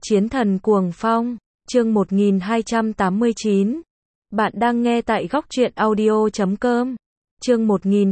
Chiến thần cuồng phong, chương 1289. Bạn đang nghe tại góc truyện audio.com. Chương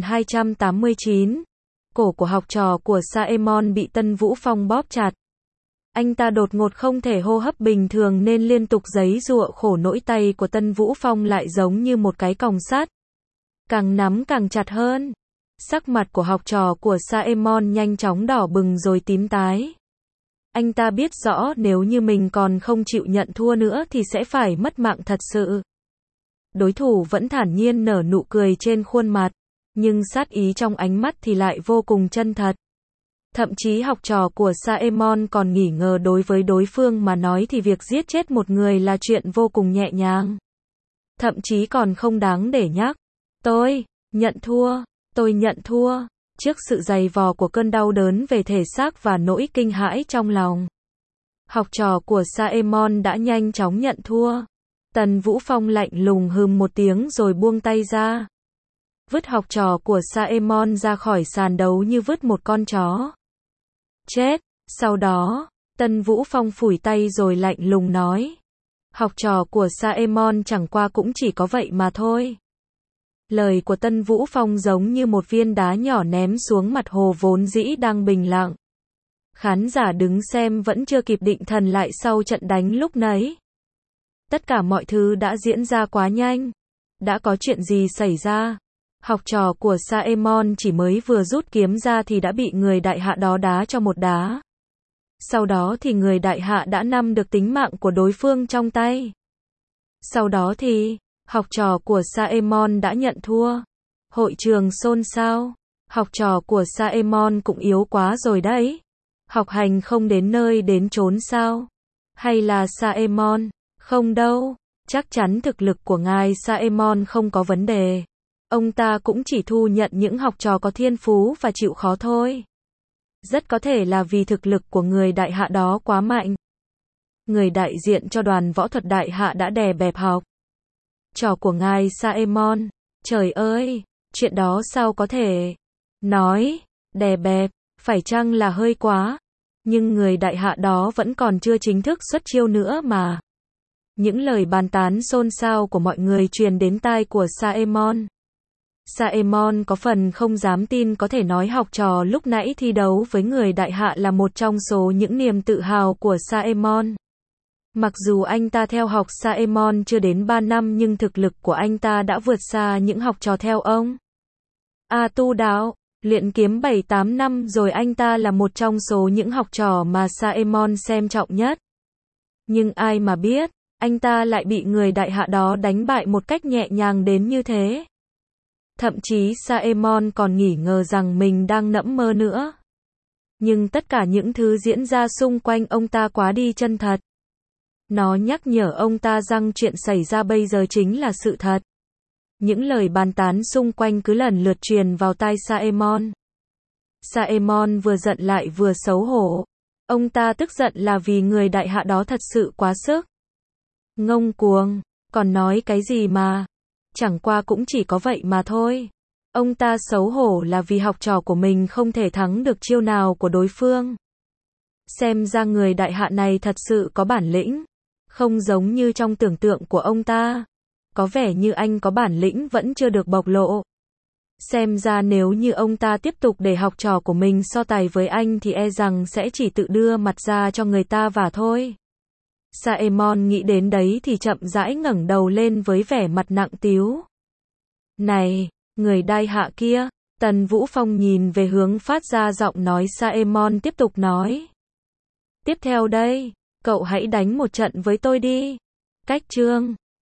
1289. Cổ của học trò của Saemon bị Tân Vũ Phong bóp chặt. Anh ta đột ngột không thể hô hấp bình thường nên liên tục giãy giụa khổ nỗi, tay của Tân Vũ Phong lại giống như một cái còng sắt, càng nắm càng chặt hơn. Sắc mặt của học trò của Saemon nhanh chóng đỏ bừng rồi tím tái. Anh ta biết rõ nếu như mình còn không chịu nhận thua nữa thì sẽ phải mất mạng thật sự. Đối thủ vẫn thản nhiên nở nụ cười trên khuôn mặt, nhưng sát ý trong ánh mắt thì lại vô cùng chân thật. Thậm chí học trò của Saemon còn nghi ngờ đối với đối phương mà nói thì việc giết chết một người là chuyện vô cùng nhẹ nhàng. Thậm chí còn không đáng để nhắc. Tôi nhận thua. Trước sự dày vò của cơn đau đớn về thể xác và nỗi kinh hãi trong lòng, học trò của Saemon đã nhanh chóng nhận thua. Tần Vũ Phong lạnh lùng hừ một tiếng rồi buông tay ra, vứt học trò của Saemon ra khỏi sàn đấu như vứt một con chó chết. Sau đó, Tần Vũ Phong phủi tay rồi lạnh lùng nói, học trò của Saemon chẳng qua cũng chỉ có vậy mà thôi. Lời của Tân Vũ Phong giống như một viên đá nhỏ ném xuống mặt hồ vốn dĩ đang bình lặng. Khán giả đứng xem vẫn chưa kịp định thần lại sau trận đánh lúc nãy. Tất cả mọi thứ đã diễn ra quá nhanh. Đã có chuyện gì xảy ra? Học trò của Saemon chỉ mới vừa rút kiếm ra thì đã bị người đại hạ đó đá cho một đá. Sau đó thì người đại hạ đã nắm được tính mạng của đối phương trong tay. Sau đó thì học trò của Saemon đã nhận thua. Hội trường xôn xao. Học trò của Saemon cũng yếu quá rồi đấy. Học hành không đến nơi đến chốn sao? Hay là Saemon? Không đâu. Chắc chắn thực lực của ngài Saemon không có vấn đề. Ông ta cũng chỉ thu nhận những học trò có thiên phú và chịu khó thôi. Rất có thể là vì thực lực của người đại hạ đó quá mạnh. Người đại diện cho đoàn võ thuật đại hạ đã đè bẹp học trò của ngài Saemon. Trời ơi, chuyện đó sao có thể? Nói, đè bẹp, phải chăng là hơi quá? Nhưng người đại hạ đó vẫn còn chưa chính thức xuất chiêu nữa mà. Những lời bàn tán xôn xao của mọi người truyền đến tai của Saemon. Saemon có phần không dám tin có thể nói học trò lúc nãy thi đấu với người đại hạ là một trong số những niềm tự hào của Saemon. Mặc dù anh ta theo học Saemon chưa đến 3 năm nhưng thực lực của anh ta đã vượt xa những học trò theo ông. Tu đạo, luyện kiếm 7-8 năm rồi anh ta là một trong số những học trò mà Saemon xem trọng nhất. Nhưng ai mà biết, anh ta lại bị người đại hạ đó đánh bại một cách nhẹ nhàng đến như thế. Thậm chí Saemon còn nghi ngờ rằng mình đang nẫm mơ nữa. Nhưng tất cả những thứ diễn ra xung quanh ông ta quá đi chân thật. Nó nhắc nhở ông ta rằng chuyện xảy ra bây giờ chính là sự thật. Những lời bàn tán xung quanh cứ lần lượt truyền vào tai Saemon. Saemon vừa giận lại vừa xấu hổ. Ông ta tức giận là vì người đại hạ đó thật sự quá sức. Ngông cuồng, còn nói cái gì mà? Chẳng qua cũng chỉ có vậy mà thôi. Ông ta xấu hổ là vì học trò của mình không thể thắng được chiêu nào của đối phương. Xem ra người đại hạ này thật sự có bản lĩnh. Không giống như trong tưởng tượng của ông ta. Có vẻ như anh có bản lĩnh vẫn chưa được bộc lộ. Xem ra nếu như ông ta tiếp tục để học trò của mình so tài với anh thì e rằng sẽ chỉ tự đưa mặt ra cho người ta và thôi. Saemon nghĩ đến đấy thì chậm rãi ngẩng đầu lên với vẻ mặt nặng trĩu. Này, người đại hạ kia. Tần Vũ Phong nhìn về hướng phát ra giọng nói Saemon tiếp tục nói. Tiếp theo đây, cậu hãy đánh một trận với tôi đi. Cách chương